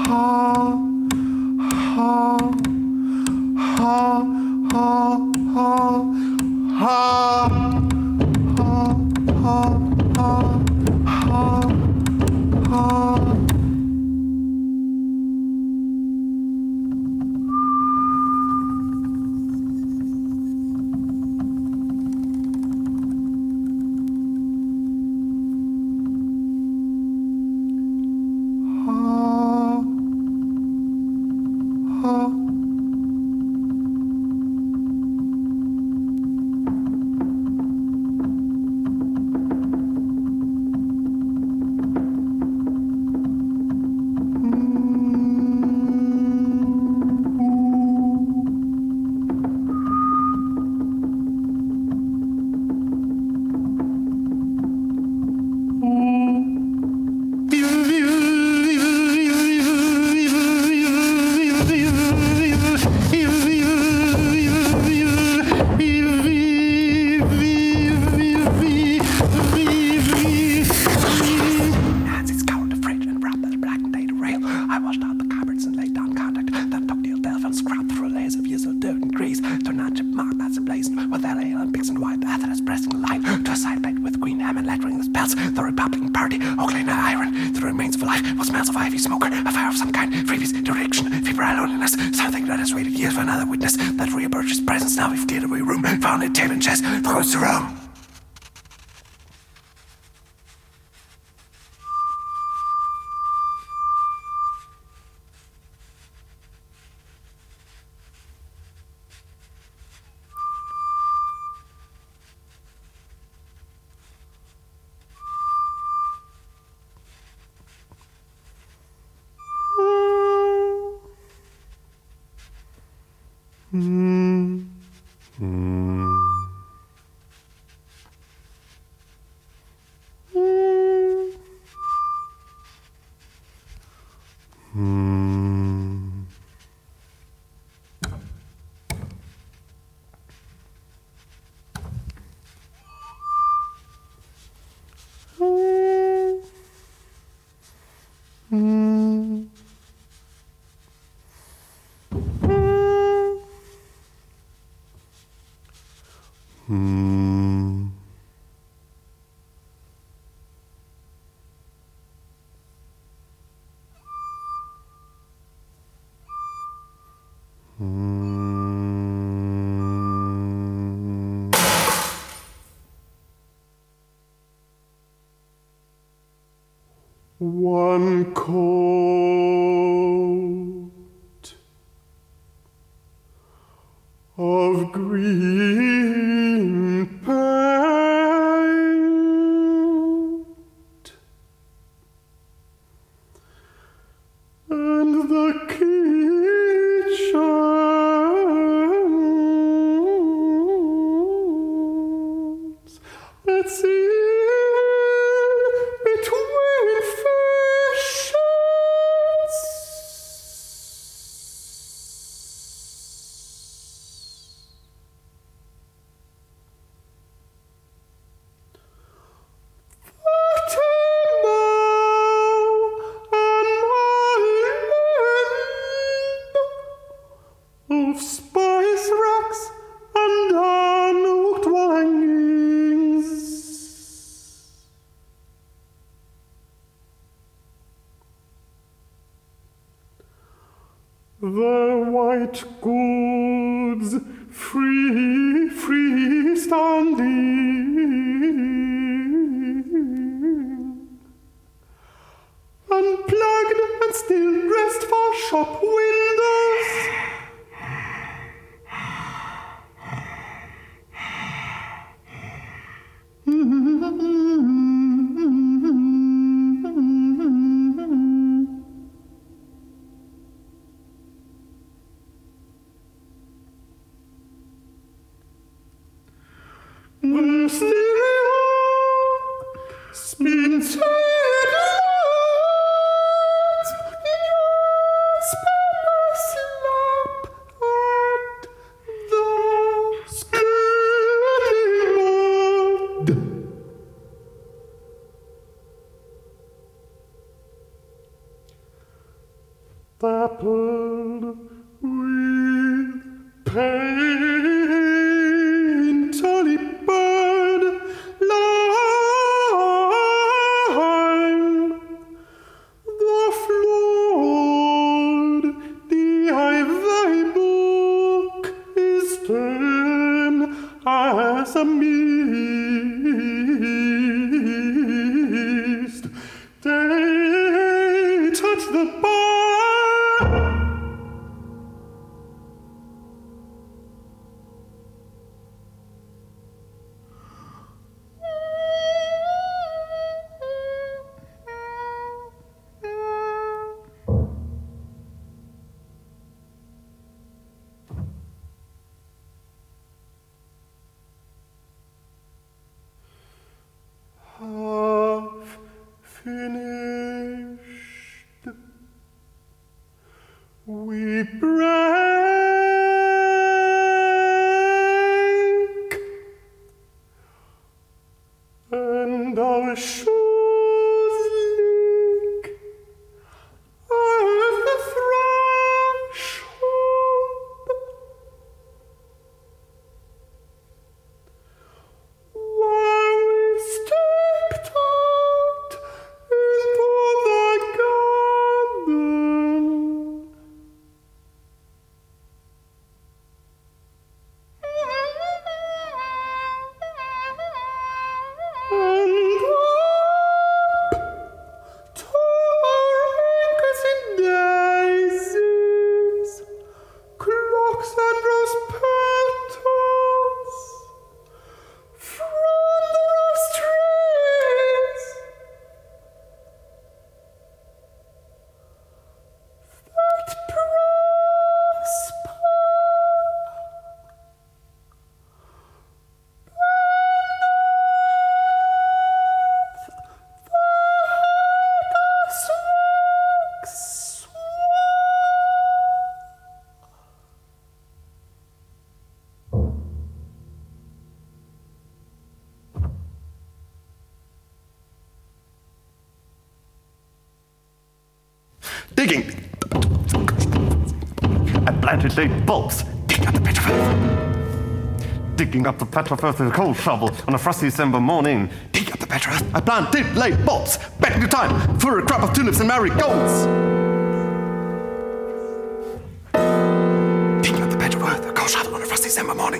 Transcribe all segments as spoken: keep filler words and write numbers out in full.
One coat of green paint, and the kitchens, let's see. The white goods free, free standing, unplugged and still dressed for shop windows. The stereo spins headlights in your spot. dappled with pain, tally bird, lime, the flood, the ivy book is thin as a mist. They touch the bar. Half finished, we break, and our shoes leak at the threshold. While we stepped out into the garden, and up to our ankles in daisies, clocks and rose petals. From the rose trees, that prosper, digging. I planted late bulbs, digging up the petrophile. Digging up the petrophile with a cold shovel on a frosty December morning. Digging up the petrophile. I planted late bulbs, back in time for a crop of tulips and marigolds. Digging up the petrophile with a cold shovel on a frosty December morning.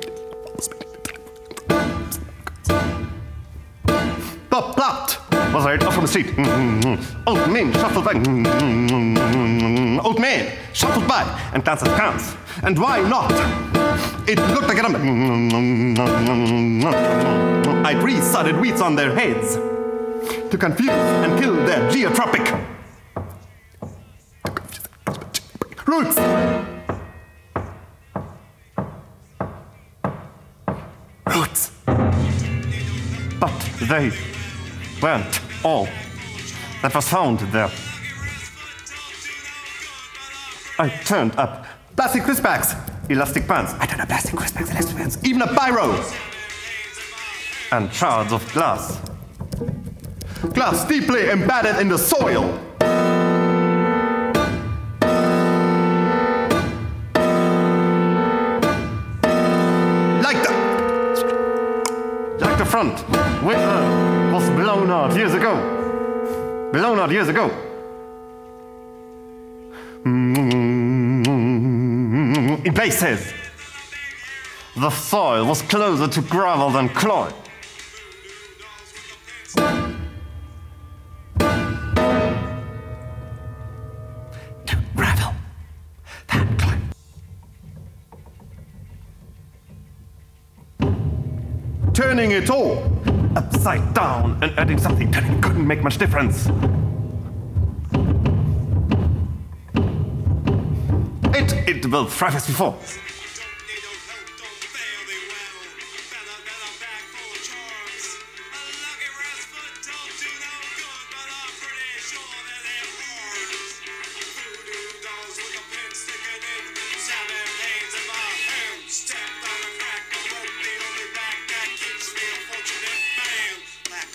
The plot was heard off from the street. Mm-hmm. Old men shuffled by. Mm-hmm. Old men shuffled by and danced as clowns. And why not? It looked like a number. Mm-hmm. I'd re-sodded weeds on their heads to confuse and kill their geotropic roots. Roots. But they weren't all that was found there. I turned up plastic crisp bags, elastic bands. I turned up plastic crisp bags, elastic bands, even a biro, and shards of glass. Glass deeply embedded in the soil. Like the, like the front, which uh, was blown out years ago. Blown out years ago. In places, the soil was closer to gravel than clay. To gravel than clay. Turning it all upside down and adding something that couldn't make much difference. It, it will thrive as before.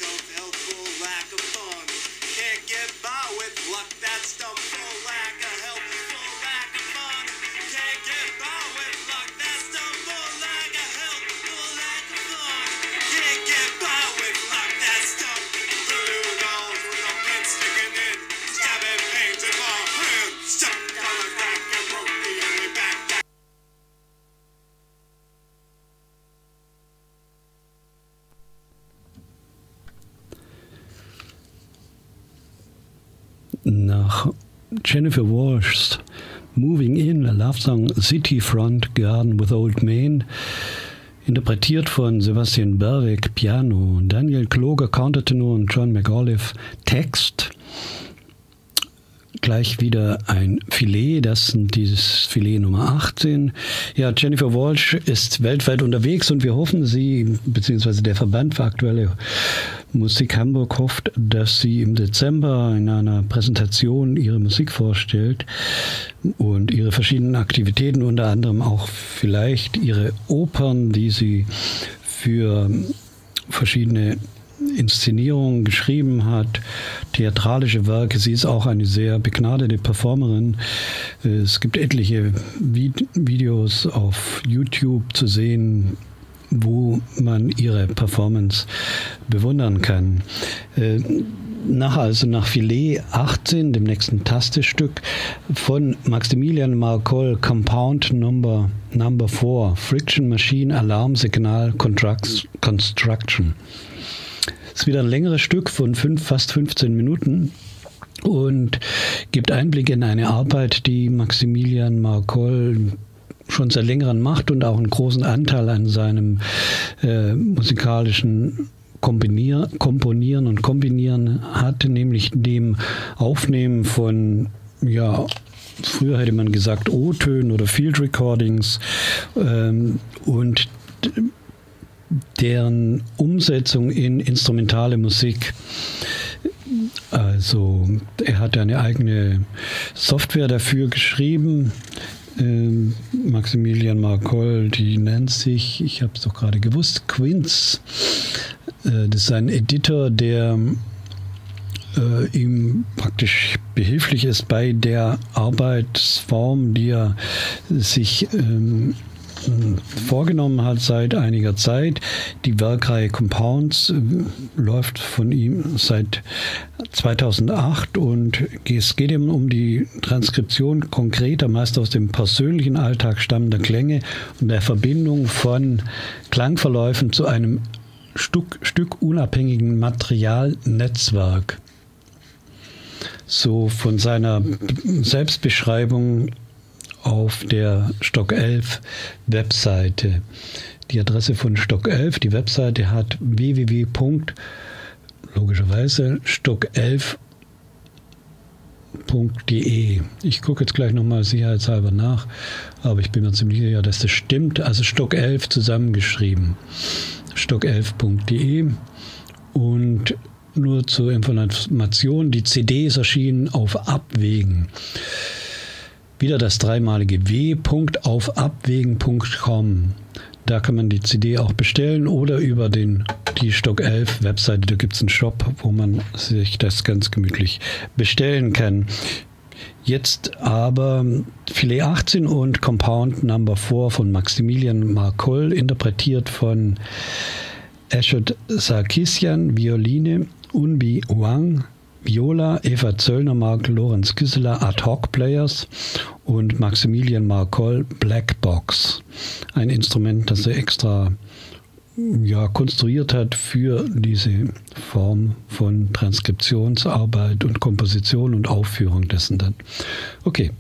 Lack of fun. Can't get by with luck, that's dumb for lack of help. nach Jennifer Walsh's Moving In, a Love Song, City Front Garden with Old Main, interpretiert von Sebastian Berwick, Piano, Daniel Kloger, Countertenor und John McAuliffe, Text. Gleich wieder ein Filet, das sind dieses Filet Nummer achtzehn. Ja, Jennifer Walsh ist weltweit unterwegs und wir hoffen, sie, beziehungsweise der Verband für aktuelle Musik Hamburg hofft, dass sie im Dezember in einer Präsentation ihre Musik vorstellt und ihre verschiedenen Aktivitäten, unter anderem auch vielleicht ihre Opern, die sie für verschiedene Inszenierungen geschrieben hat, theatralische Werke. Sie ist auch eine sehr begnadete Performerin. Es gibt etliche Videos auf YouTube zu sehen, wo man ihre Performance bewundern kann. Nachher, also nach Filet achtzehn, dem nächsten Tastestück von Maximilian Marcol, Compound Number Number four, Friction Machine Alarm Signal Construction. Das ist wieder ein längeres Stück von fünf, fast fünfzehn Minuten und gibt Einblick in eine Arbeit, die Maximilian Marcol schon seit längerem macht und auch einen großen Anteil an seinem äh, musikalischen Komponier, Komponieren und Kombinieren hat, nämlich dem Aufnehmen von, ja, früher hätte man gesagt O-Tönen oder Field Recordings ähm, und deren Umsetzung in instrumentale Musik. Also er hat eine eigene Software dafür geschrieben, ähm, Maximilian Marcol, die nennt sich, ich habe es doch gerade gewusst, Quince. Äh, das ist ein Editor, der äh, ihm praktisch behilflich ist bei der Arbeitsform, die er sich ähm, vorgenommen hat seit einiger Zeit. Die Werkreihe Compounds äh, läuft von ihm seit zweitausendacht und es geht ihm um die Transkription konkreter, meist aus dem persönlichen Alltag stammender Klänge und der Verbindung von Klangverläufen zu einem Stück, Stück unabhängigen Materialnetzwerk. So von seiner Selbstbeschreibung auf der Stock elf Webseite. Die Adresse von Stock elf, die Webseite hat w w w Punkt logischerweise stock elf Punkt d e. Ich gucke jetzt gleich nochmal sicherheitshalber nach, aber ich bin mir ziemlich sicher, dass das stimmt. Also Stock elf zusammengeschrieben. stock elf Punkt d e. Und nur zur Information, die C D ist erschienen auf Abwägen. Wieder das dreimalige w. auf abwägen Punkt com. Da kann man die C D auch bestellen oder über den, die Stock elf Webseite, da gibt es einen Shop, wo man sich das ganz gemütlich bestellen kann. Jetzt aber Filet achtzehn und Compound Number four von Maximilian Marcol, interpretiert von Ashot Sarkisian, Violine, Unbi Wang, Viola, Eva Zöllner, Mark Lorenz Gisela, Ad Hoc Players und Maximilian Marcol, Black Box. Ein Instrument, das er extra ja, konstruiert hat für diese Form von Transkriptionsarbeit und Komposition und Aufführung dessen dann. Okay.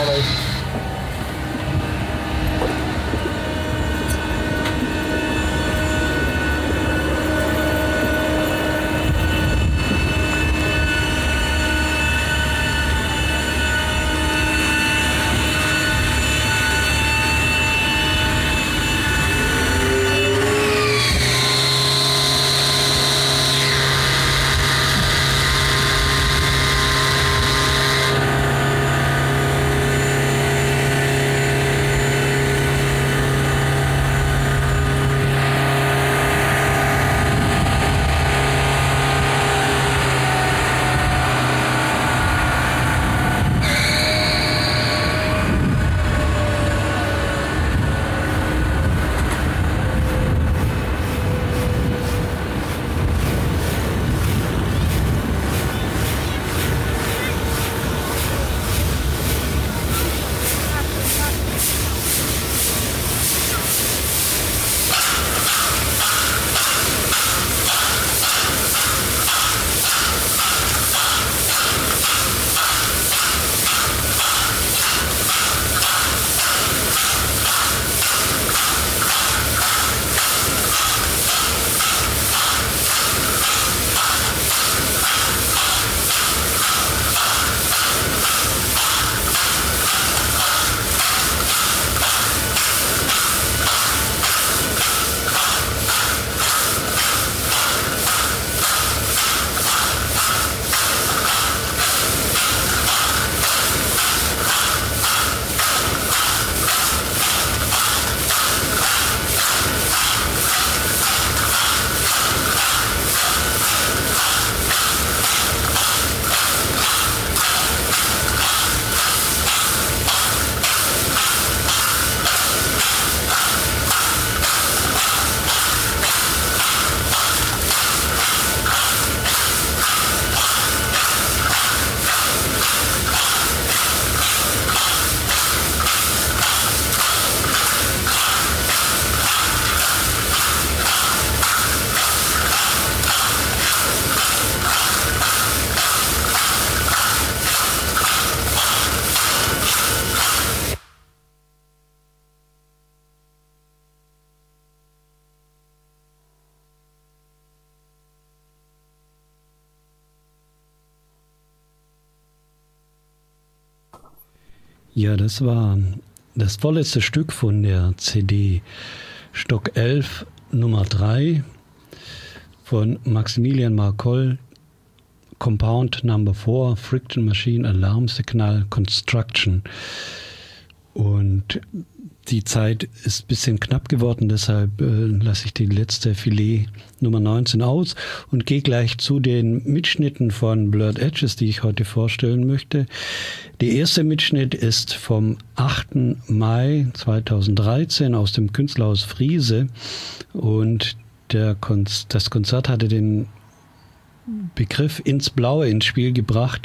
Ja, das war das vorletzte Stück von der C D Stock elf Nummer drei von Maximilian Marcol, Compound Number vier, Friction Machine Alarm Signal Construction. Und die Zeit ist ein bisschen knapp geworden, deshalb äh, lasse ich die letzte Filet Nummer neunzehn aus und gehe gleich zu den Mitschnitten von Blurred Edges, die ich heute vorstellen möchte. Der erste Mitschnitt ist vom achten Mai zweitausenddreizehn aus dem Künstlerhaus Friese und der Konz- das Konzert hatte den Begriff ins Blaue ins Spiel gebracht.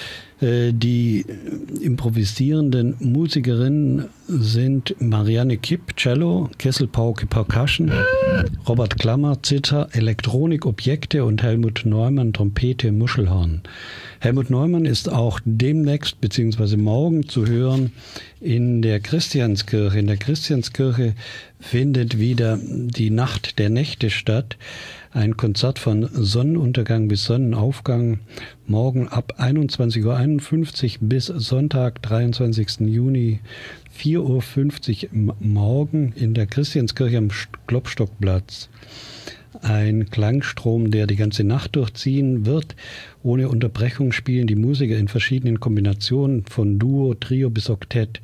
Die improvisierenden Musikerinnen sind Marianne Kipp, Cello, Kessel Pauke, Percussion, Robert Klammer, Zither, Elektronik, Objekte und Helmut Neumann, Trompete, Muschelhorn. Helmut Neumann ist auch demnächst bzw. morgen zu hören in der Christianskirche. In der Christianskirche findet wieder die Nacht der Nächte statt. Ein Konzert von Sonnenuntergang bis Sonnenaufgang, morgen ab einundzwanzig Uhr einundfünfzig bis Sonntag, dreiundzwanzigsten Juni, vier Uhr fünfzig morgen in der Christianskirche am Klopstockplatz. Ein Klangstrom, der die ganze Nacht durchziehen wird. Ohne Unterbrechung spielen die Musiker in verschiedenen Kombinationen von Duo, Trio bis Oktett.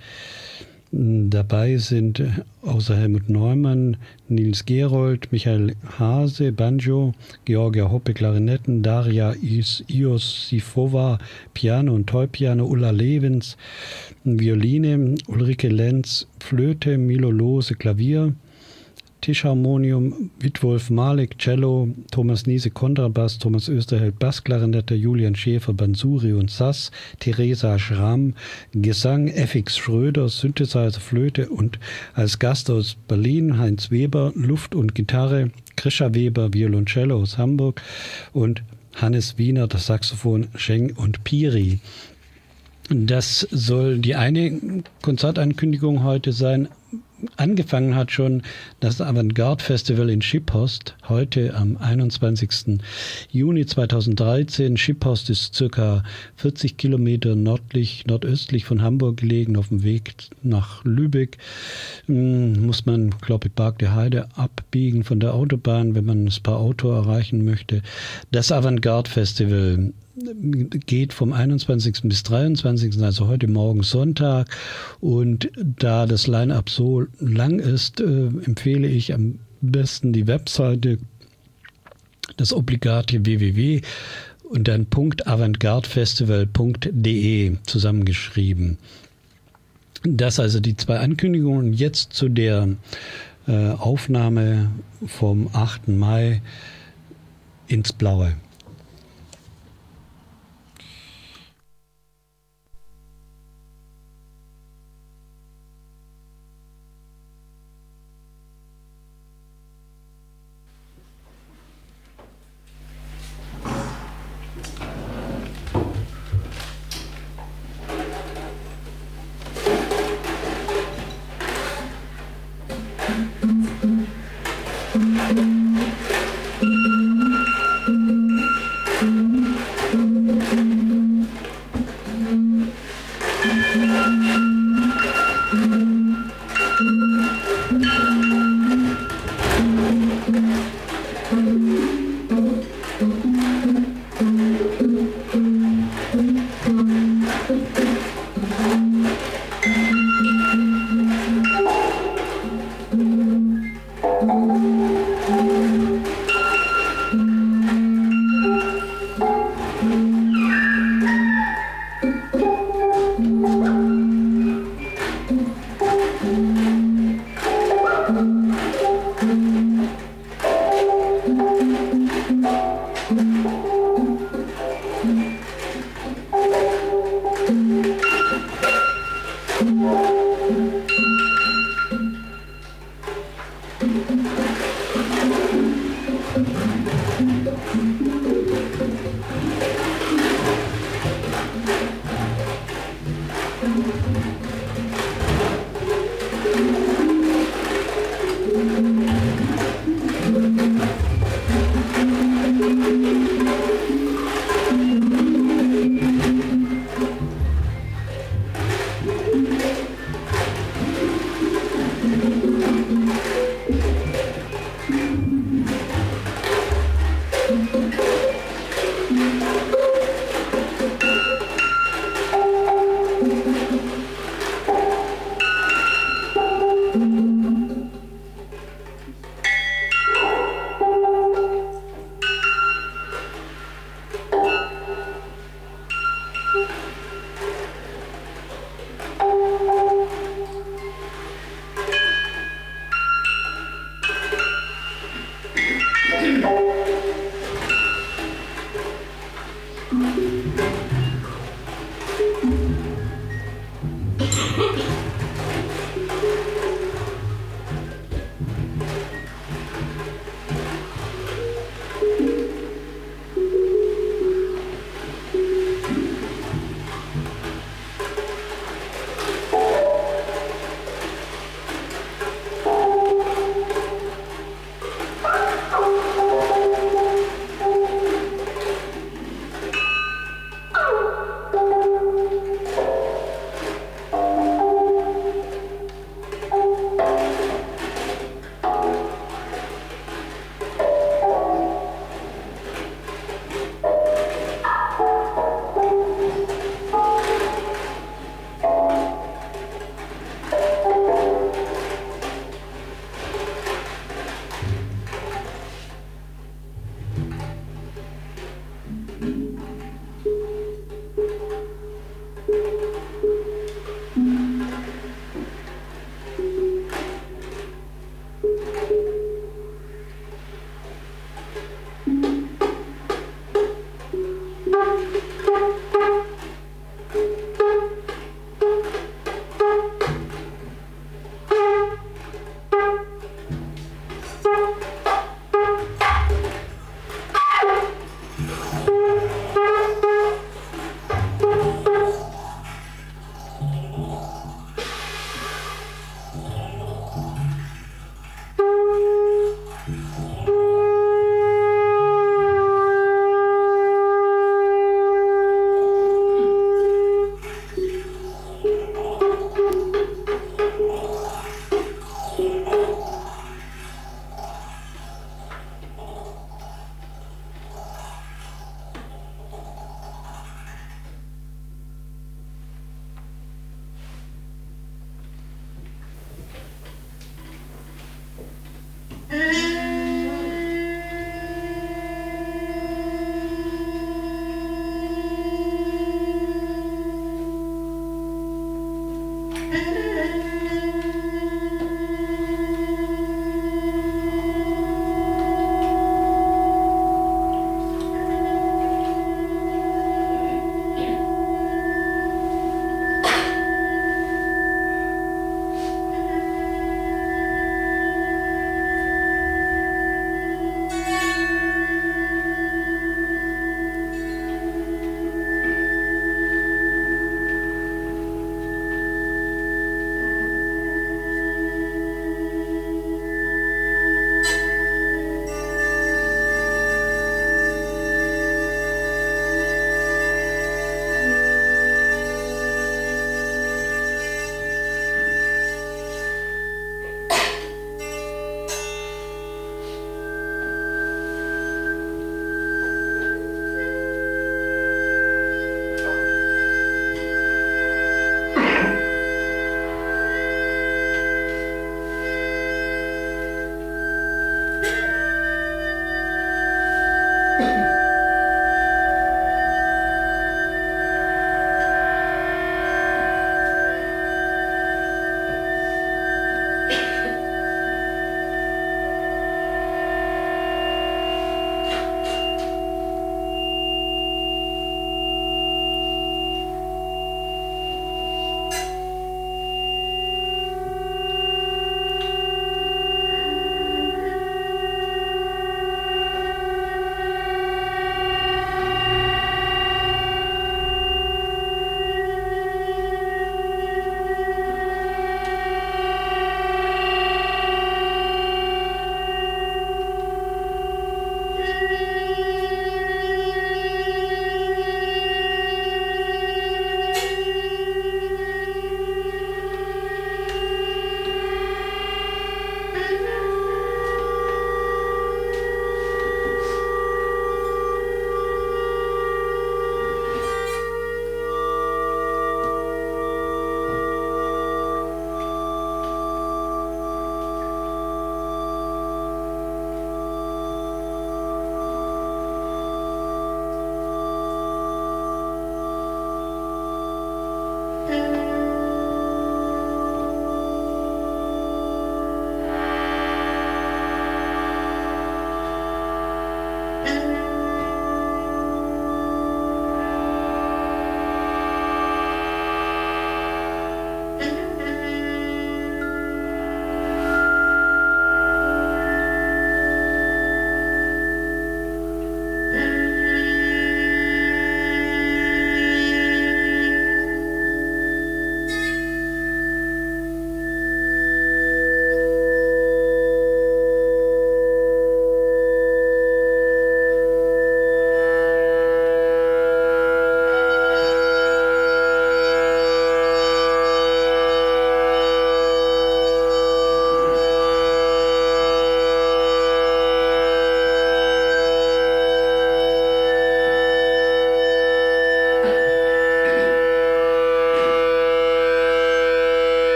Dabei sind außer Helmut Neumann, Nils Gerold, Michael Hase, Banjo, Georgia Hoppe, Klarinetten, Daria Is- Iosifova, Piano und Toy-Piano, Ulla Levens, Violine, Ulrike Lenz, Flöte, Milo Lohse, Klavier, Tischharmonium, Witwolf Malek, Cello, Thomas Niese, Kontrabass, Thomas Österheld, Bassklarinette, Julian Schäfer, Bansuri und Sass, Theresa Schramm, Gesang, F X Schröder, Synthesizer, Flöte und als Gast aus Berlin Heinz Weber, Luft und Gitarre, Grisha Weber, Violoncello aus Hamburg und Hannes Wiener, das Saxophon, Scheng und Piri. Das soll die eine Konzertankündigung heute sein. Angefangen hat schon das Avantgarde Festival in Schiphost, heute am einundzwanzigsten Juni zweitausenddreizehn. Schiphost ist circa vierzig Kilometer nördlich, nordöstlich von Hamburg gelegen, auf dem Weg nach Lübeck. Hm, muss man, glaube ich, Park der Heide abbiegen von der Autobahn, wenn man das Paar Auto erreichen möchte. Das Avantgarde Festival geht vom einundzwanzigsten bis dreiundzwanzigsten, also heute Morgen Sonntag. Und da das Line-Up so lang ist, äh, empfehle ich am besten die Webseite, das obligate www und dann .avantgardefestival punkt de zusammengeschrieben. Das also die zwei Ankündigungen. Jetzt zu der äh, Aufnahme vom achten Mai ins Blaue.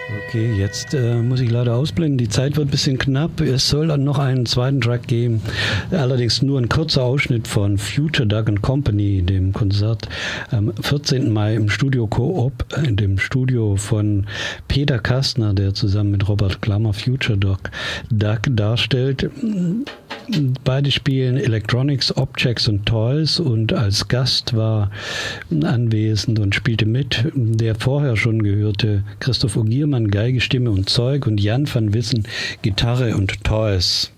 Okay, jetzt äh, muss ich leider ausblenden. Die Zeit wird ein bisschen knapp. Es soll dann noch einen zweiten Track geben. Allerdings nur ein kurzer Ausschnitt von Future Duck and Company, dem Konzert am vierzehnten Mai im Studio Coop, in dem Studio von Peter Kastner, der zusammen mit Robert Klammer Future Duck, Duck darstellt. Beide spielen Electronics, Objects und Toys, und als Gast war anwesend und spielte mit der vorher schon gehörte Christoph Ogiermann, Geige, Stimme und Zeug, und Jan van Wissen, Gitarre und Toys.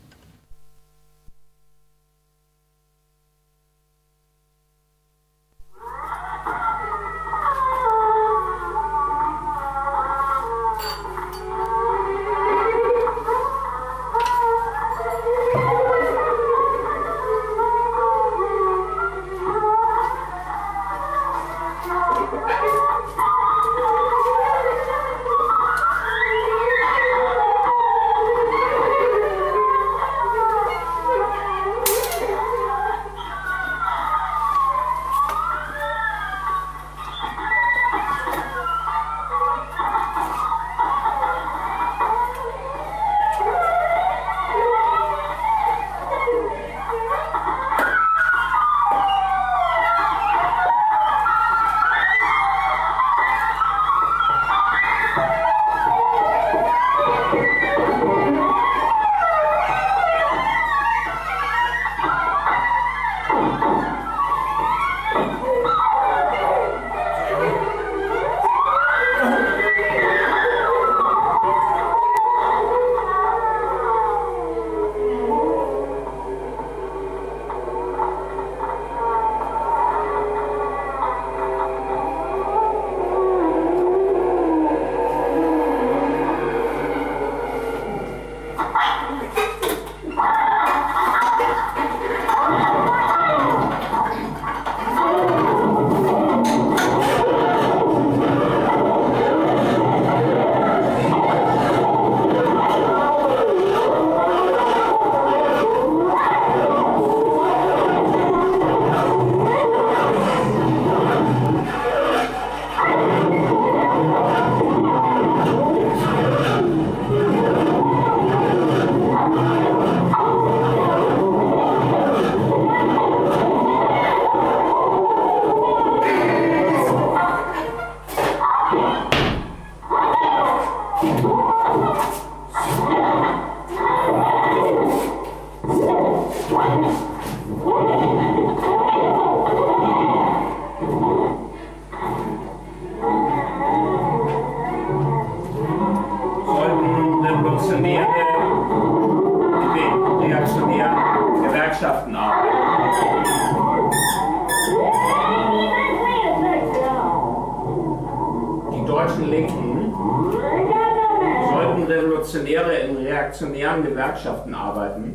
Gewerkschaften arbeiten.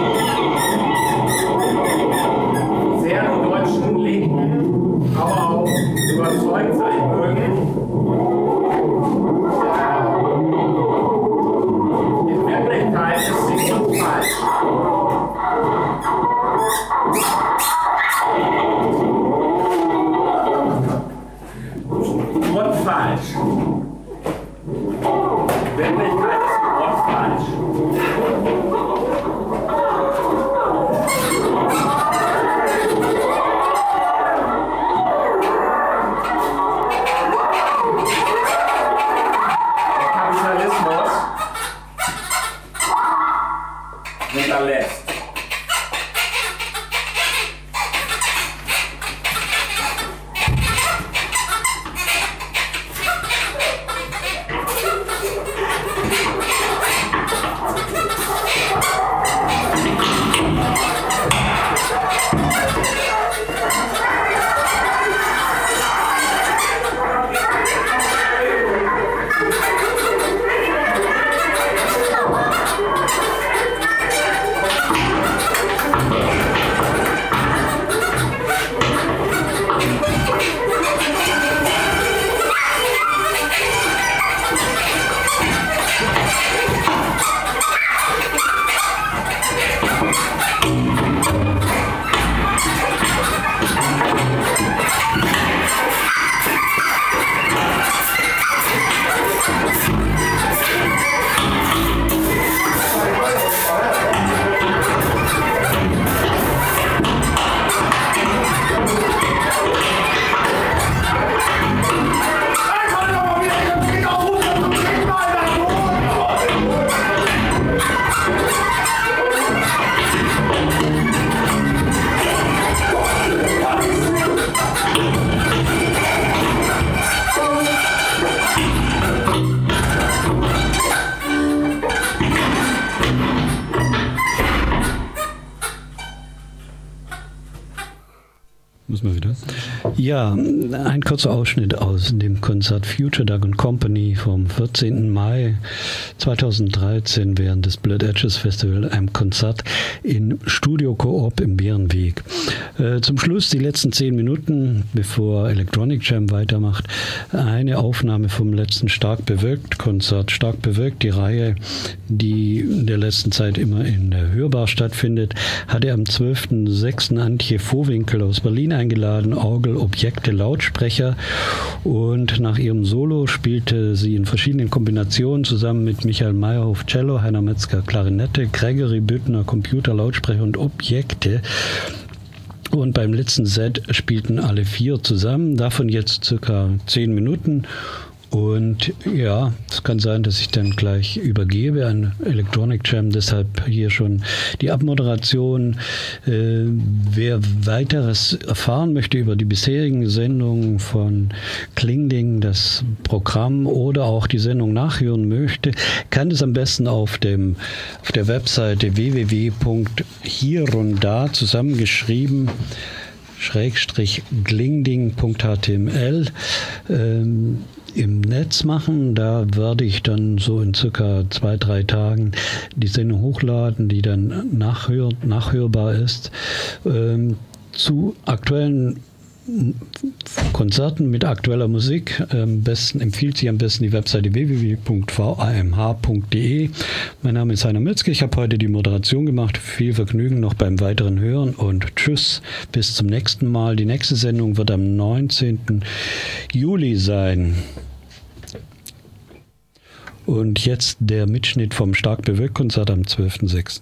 Sehr die deutschen Linken aber auch überzeugt sein mögen. In Wirklichkeit ist sie grundfalsch. Grundfalsch. In Wirklichkeit ist sie grundfalsch. muss man wieder. Ja, ein kurzer Ausschnitt aus dem Konzert Future Dog and Company vom vierzehnten Mai zweitausenddreizehn während des Blood Edges Festival, einem Konzert in Studio Coop im Bärenweg. Äh, zum Schluss die letzten zehn Minuten, bevor Electronic Jam weitermacht, eine Aufnahme vom letzten Stark Bewölkt Konzert. Stark Bewölkt, die Reihe, die in der letzten Zeit immer in der Hörbar stattfindet, hatte am zwölften sechsten Antje Vohwinkel aus Berlin eingeladen, Orgel, Objekte, Lautsprecher, und nach ihrem Solo spielte sie in verschiedenen Kombinationen zusammen mit Michael Meyerhoff Cello, Heiner Metzger Klarinette, Gregory Büttner Computer, Lautsprecher und Objekte. Und beim letzten Set spielten alle vier zusammen, davon jetzt circa zehn Minuten. Und ja, es kann sein, dass ich dann gleich übergebe an Electronic Jam, deshalb hier schon die Abmoderation. Äh, wer weiteres erfahren möchte über die bisherigen Sendungen von Klingding, das Programm oder auch die Sendung nachhören möchte, kann es am besten auf dem auf der Webseite w w w punkt hier und da zusammengeschrieben Schrägstrich glingding punkt h t m l ähm, im Netz machen. Da werde ich dann so in circa zwei, drei Tagen die Sendung hochladen, die dann nachhör, nachhörbar ist. Ähm, zu aktuellen Konzerten mit aktueller Musik am besten empfiehlt sich am besten die Webseite w w w punkt v a m h punkt d e. Mein Name ist Heiner Metzger, ich habe heute die Moderation gemacht. Viel Vergnügen noch beim weiteren Hören und tschüss, bis zum nächsten Mal. Die nächste Sendung wird am neunzehnten Juli sein. Und jetzt der Mitschnitt vom Stark Bewölkt Konzert am zwölften sechsten